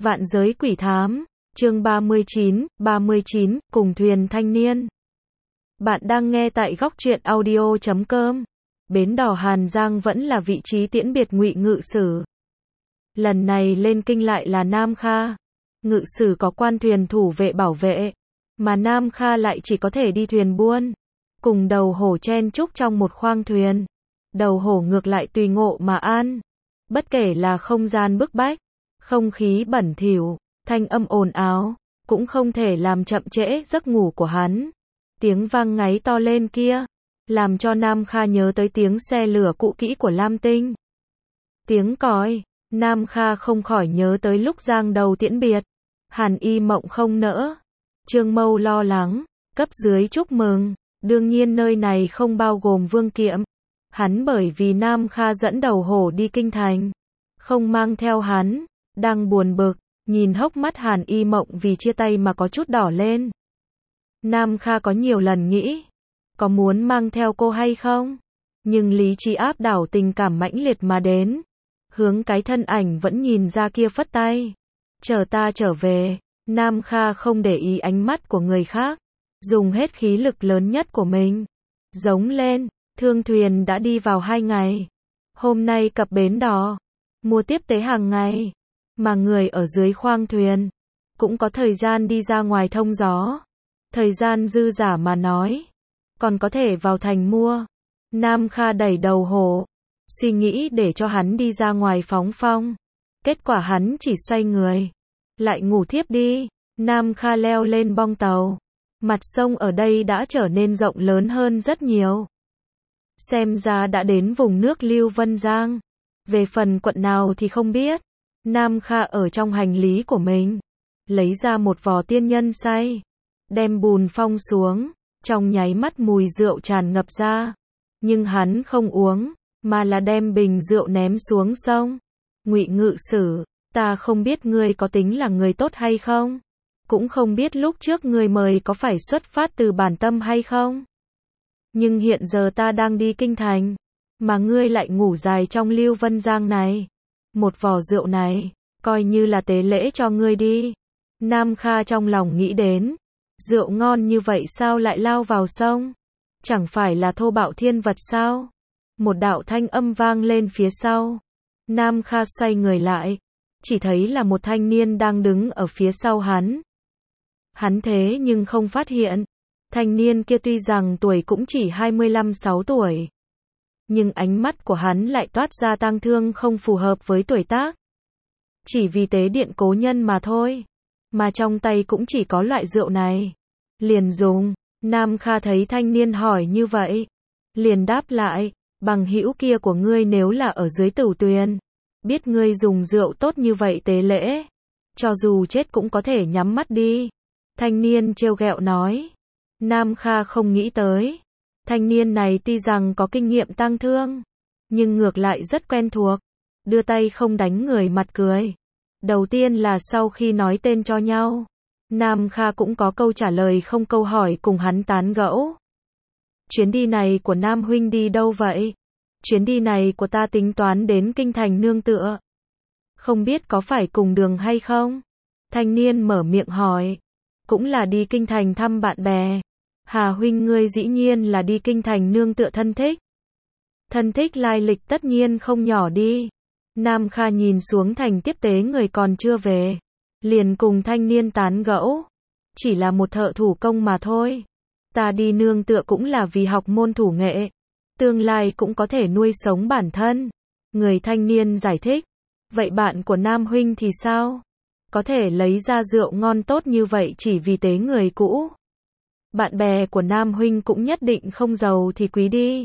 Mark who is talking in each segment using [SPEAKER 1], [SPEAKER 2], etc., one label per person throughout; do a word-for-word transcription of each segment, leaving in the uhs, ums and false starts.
[SPEAKER 1] Vạn giới quỷ thám, chương ba mươi chín, ba mươi chín, cùng thuyền thanh niên. Bạn đang nghe tại góc truyện audio chấm com. Bến đò Hàn Giang vẫn là vị trí tiễn biệt Ngụy Ngự Sử. Lần này lên kinh lại là Nam Kha. Ngự Sử có quan thuyền thủ vệ bảo vệ, mà Nam Kha lại chỉ có thể đi thuyền buôn. Cùng đầu hổ chen chúc trong một khoang thuyền. Đầu hổ ngược lại tùy ngộ mà an. Bất kể là không gian bức bách, không khí bẩn thỉu, thanh âm ồn ào, cũng không thể làm chậm trễ giấc ngủ của hắn. Tiếng vang ngáy to lên kia, làm cho Nam Kha nhớ tới tiếng xe lửa cũ kỹ của Lam Tinh. Tiếng còi, Nam Kha không khỏi nhớ tới lúc giang đầu tiễn biệt. Hàn Y Mộng không nỡ. Trương Mâu lo lắng, cấp dưới chúc mừng, đương nhiên nơi này không bao gồm Vương Kiệm. Hắn bởi vì Nam Kha dẫn đầu hổ đi kinh thành, không mang theo hắn, đang buồn bực, nhìn hốc mắt Hàn Y Mộng vì chia tay mà có chút đỏ lên. Nam Kha có nhiều lần nghĩ, có muốn mang theo cô hay không? Nhưng lý trí áp đảo tình cảm mãnh liệt mà đến. Hướng cái thân ảnh vẫn nhìn ra kia phất tay. Chờ ta trở về. Nam Kha không để ý ánh mắt của người khác, dùng hết khí lực lớn nhất của mình. Giống lên, thương thuyền đã đi vào hai ngày. Hôm nay cập bến đò, mua tiếp tế hàng ngày. Mà người ở dưới khoang thuyền, cũng có thời gian đi ra ngoài thông gió. Thời gian dư giả mà nói, còn có thể vào thành mua. Nam Kha đẩy đầu hổ, suy nghĩ để cho hắn đi ra ngoài phóng phong. Kết quả hắn chỉ xoay người, lại ngủ thiếp đi. Nam Kha leo lên bong tàu. Mặt sông ở đây đã trở nên rộng lớn hơn rất nhiều. Xem ra đã đến vùng nước Lưu Vân Giang. Về phần quận nào thì không biết. Nam Kha ở trong hành lý của mình, lấy ra một vò tiên nhân say, đem bùn phong xuống, trong nháy mắt mùi rượu tràn ngập ra. Nhưng hắn không uống, mà là đem bình rượu ném xuống sông. Ngụy Ngự Sử, ta không biết ngươi có tính là người tốt hay không, cũng không biết lúc trước ngươi mời có phải xuất phát từ bản tâm hay không. Nhưng hiện giờ ta đang đi kinh thành, mà ngươi lại ngủ dài trong Lưu Vân Giang này. Một vò rượu này, coi như là tế lễ cho ngươi đi. Nam Kha trong lòng nghĩ đến, rượu ngon như vậy sao lại lao vào sông? Chẳng phải là thô bạo thiên vật sao? Một đạo thanh âm vang lên phía sau. Nam Kha xoay người lại, chỉ thấy là một thanh niên đang đứng ở phía sau hắn. Hắn thế nhưng không phát hiện, thanh niên kia tuy rằng tuổi cũng chỉ hai mươi lăm sáu tuổi, nhưng ánh mắt của hắn lại toát ra tang thương không phù hợp với tuổi tác. Chỉ vì tế điện cố nhân mà thôi, mà trong tay cũng chỉ có loại rượu này. Liền dùng, Nam Kha thấy thanh niên hỏi như vậy, liền đáp lại, bằng hữu kia của ngươi nếu là ở dưới Tửu Tuyền, biết ngươi dùng rượu tốt như vậy tế lễ, cho dù chết cũng có thể nhắm mắt đi. Thanh niên trêu ghẹo nói. Nam Kha không nghĩ tới, thanh niên này tuy rằng có kinh nghiệm tang thương, nhưng ngược lại rất quen thuộc, đưa tay không đánh người mặt cười. Đầu tiên là sau khi nói tên cho nhau, Nam Kha cũng có câu trả lời không câu hỏi cùng hắn tán gẫu. Chuyến đi này của Nam huynh đi đâu vậy? Chuyến đi này của ta tính toán đến kinh thành nương tựa. Không biết có phải cùng đường hay không? Thanh niên mở miệng hỏi. Cũng là đi kinh thành thăm bạn bè. Hà huynh ngươi dĩ nhiên là đi kinh thành nương tựa thân thích. Thân thích lai lịch tất nhiên không nhỏ đi. Nam Kha nhìn xuống thành tiếp tế người còn chưa về, liền cùng thanh niên tán gẫu. Chỉ là một thợ thủ công mà thôi. Ta đi nương tựa cũng là vì học môn thủ nghệ, tương lai cũng có thể nuôi sống bản thân. Người thanh niên giải thích. Vậy bạn của Nam huynh thì sao? Có thể lấy ra rượu ngon tốt như vậy chỉ vì tế người cũ. Bạn bè của Nam huynh cũng nhất định không giàu thì quý đi.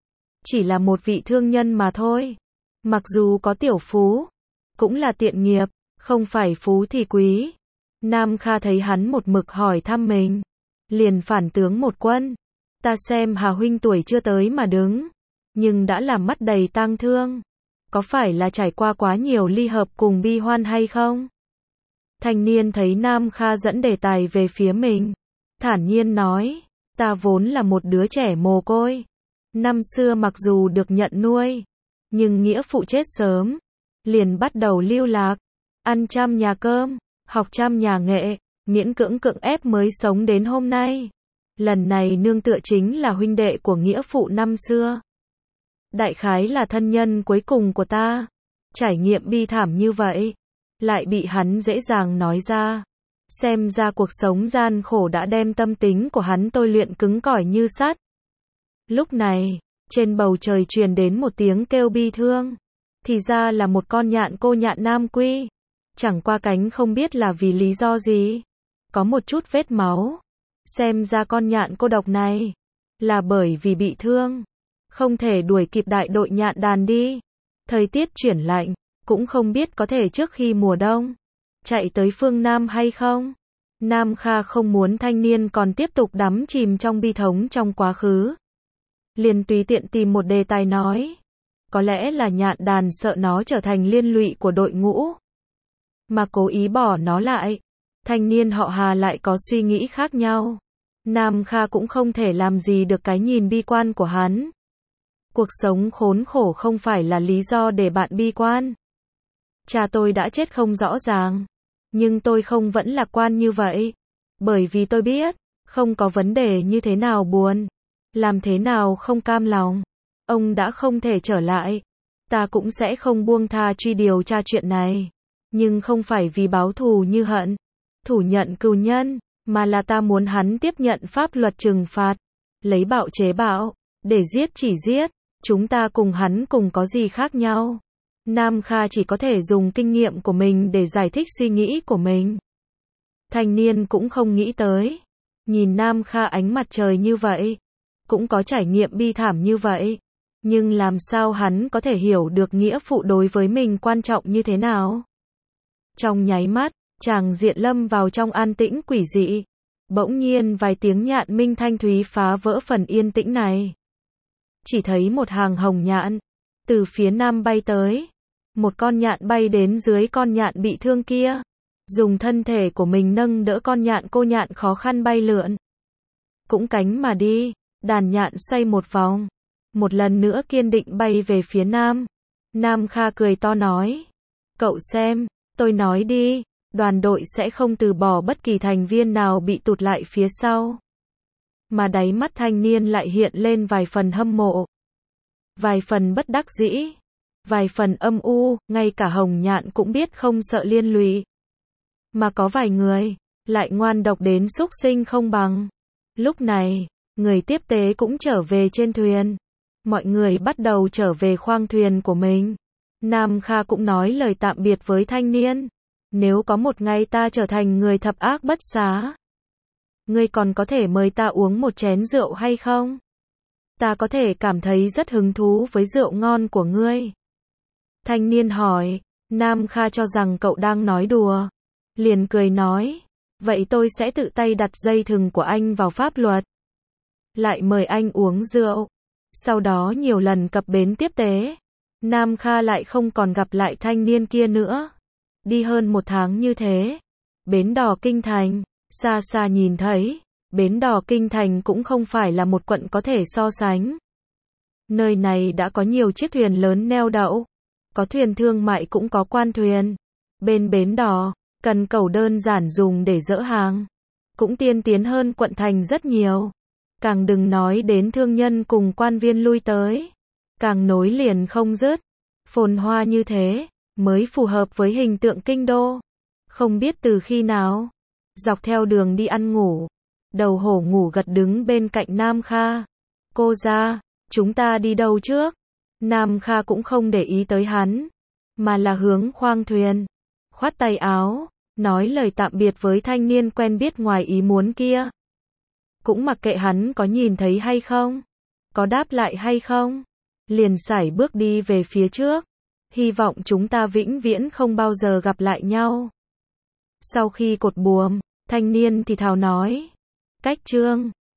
[SPEAKER 1] Chỉ là một vị thương nhân mà thôi. Mặc dù có tiểu phú, cũng là tiện nghiệp, không phải phú thì quý. Nam Kha thấy hắn một mực hỏi thăm mình, liền phản tướng một quân. Ta xem Hà huynh tuổi chưa tới mà đứng, nhưng đã làm mắt đầy tang thương. Có phải là trải qua quá nhiều ly hợp cùng bi hoan hay không? Thanh niên thấy Nam Kha dẫn đề tài về phía mình, thản nhiên nói, ta vốn là một đứa trẻ mồ côi. Năm xưa mặc dù được nhận nuôi, nhưng nghĩa phụ chết sớm, liền bắt đầu lưu lạc. ăn trăm nhà cơm, học trăm nhà nghệ, miễn cưỡng cưỡng ép mới sống đến hôm nay. Lần này nương tựa chính là huynh đệ của nghĩa phụ năm xưa. Đại khái là thân nhân cuối cùng của ta. Trải nghiệm bi thảm như vậy, lại bị hắn dễ dàng nói ra. Xem ra cuộc sống gian khổ đã đem tâm tính của hắn tôi luyện cứng cỏi như sắt. Lúc này, trên bầu trời truyền đến một tiếng kêu bi thương. Thì ra là một con nhạn cô nhạn nam quy. Chẳng qua cánh không biết là vì lý do gì. Có một chút vết máu. Xem ra con nhạn cô độc này là bởi vì bị thương, không thể đuổi kịp đại đội nhạn đàn đi. Thời tiết chuyển lạnh, cũng không biết có thể trước khi mùa đông chạy tới phương Nam hay không. Nam Kha không muốn thanh niên còn tiếp tục đắm chìm trong bi thống trong quá khứ. Liền tùy tiện tìm một đề tài nói. Có lẽ là nhạn đàn sợ nó trở thành liên lụy của đội ngũ, mà cố ý bỏ nó lại. Thanh niên họ Hà lại có suy nghĩ khác nhau. Nam Kha cũng không thể làm gì được cái nhìn bi quan của hắn. Cuộc sống khốn khổ không phải là lý do để bạn bi quan. Cha tôi đã chết không rõ ràng, nhưng tôi không vẫn lạc quan như vậy. Bởi vì tôi biết, không có vấn đề như thế nào buồn, làm thế nào không cam lòng, ông đã không thể trở lại. Ta cũng sẽ không buông tha truy điều tra chuyện này. Nhưng không phải vì báo thù như hận, thủ nhận cừu nhân, mà là ta muốn hắn tiếp nhận pháp luật trừng phạt. Lấy bạo chế bạo, để giết chỉ giết. Chúng ta cùng hắn cùng có gì khác nhau. Nam Kha chỉ có thể dùng kinh nghiệm của mình để giải thích suy nghĩ của mình. Thanh niên cũng không nghĩ tới. Nhìn Nam Kha ánh mặt trời như vậy, cũng có trải nghiệm bi thảm như vậy. Nhưng làm sao hắn có thể hiểu được nghĩa phụ đối với mình quan trọng như thế nào? Trong nháy mắt, chàng diện lâm vào trong an tĩnh quỷ dị. Bỗng nhiên vài tiếng nhạn minh thanh thúy phá vỡ phần yên tĩnh này. Chỉ thấy một hàng hồng nhạn từ phía nam bay tới. Một con nhạn bay đến dưới con nhạn bị thương kia, dùng thân thể của mình nâng đỡ con nhạn cô nhạn khó khăn bay lượn. Cũng cánh mà đi, đàn nhạn xoay một vòng, một lần nữa kiên định bay về phía nam. Nam Kha cười to nói, cậu xem, tôi nói đi, đoàn đội sẽ không từ bỏ bất kỳ thành viên nào bị tụt lại phía sau. Mà đáy mắt thanh niên lại hiện lên vài phần hâm mộ, vài phần bất đắc dĩ, vài phần âm u. Ngay cả hồng nhạn cũng biết không sợ liên lụy, mà có vài người lại ngoan độc đến súc sinh không bằng. Lúc này, người tiếp tế cũng trở về trên thuyền. Mọi người bắt đầu trở về khoang thuyền của mình. Nam Kha cũng nói lời tạm biệt với thanh niên. Nếu có một ngày ta trở thành người thập ác bất xá, ngươi còn có thể mời ta uống một chén rượu hay không? Ta có thể cảm thấy rất hứng thú với rượu ngon của ngươi. Thanh niên hỏi. Nam Kha cho rằng cậu đang nói đùa, liền cười nói, vậy tôi sẽ tự tay đặt dây thừng của anh vào pháp luật, lại mời anh uống rượu. Sau đó nhiều lần cập bến tiếp tế, Nam Kha lại không còn gặp lại thanh niên kia nữa. Đi hơn một tháng như thế, bến đò Kinh Thành, xa xa nhìn thấy, bến đò Kinh Thành cũng không phải là một quận có thể so sánh. Nơi này đã có nhiều chiếc thuyền lớn neo đậu, có thuyền thương mại cũng có quan thuyền. Bên bến đò, cần cầu đơn giản dùng để dỡ hàng, cũng tiên tiến hơn quận thành rất nhiều. Càng đừng nói đến thương nhân cùng quan viên lui tới, càng nối liền không dứt. Phồn hoa như thế, mới phù hợp với hình tượng kinh đô. Không biết từ khi nào, dọc theo đường đi ăn ngủ, đầu hổ ngủ gật đứng bên cạnh Nam Kha. Cô ra, chúng ta đi đâu trước? Nam Kha cũng không để ý tới hắn, mà là hướng khoang thuyền, khoát tay áo, nói lời tạm biệt với thanh niên quen biết ngoài ý muốn kia. Cũng mặc kệ hắn có nhìn thấy hay không, có đáp lại hay không, liền sải bước đi về phía trước. Hy vọng chúng ta vĩnh viễn không bao giờ gặp lại nhau. Sau khi cột buồm, thanh niên thì thào nói, cách chương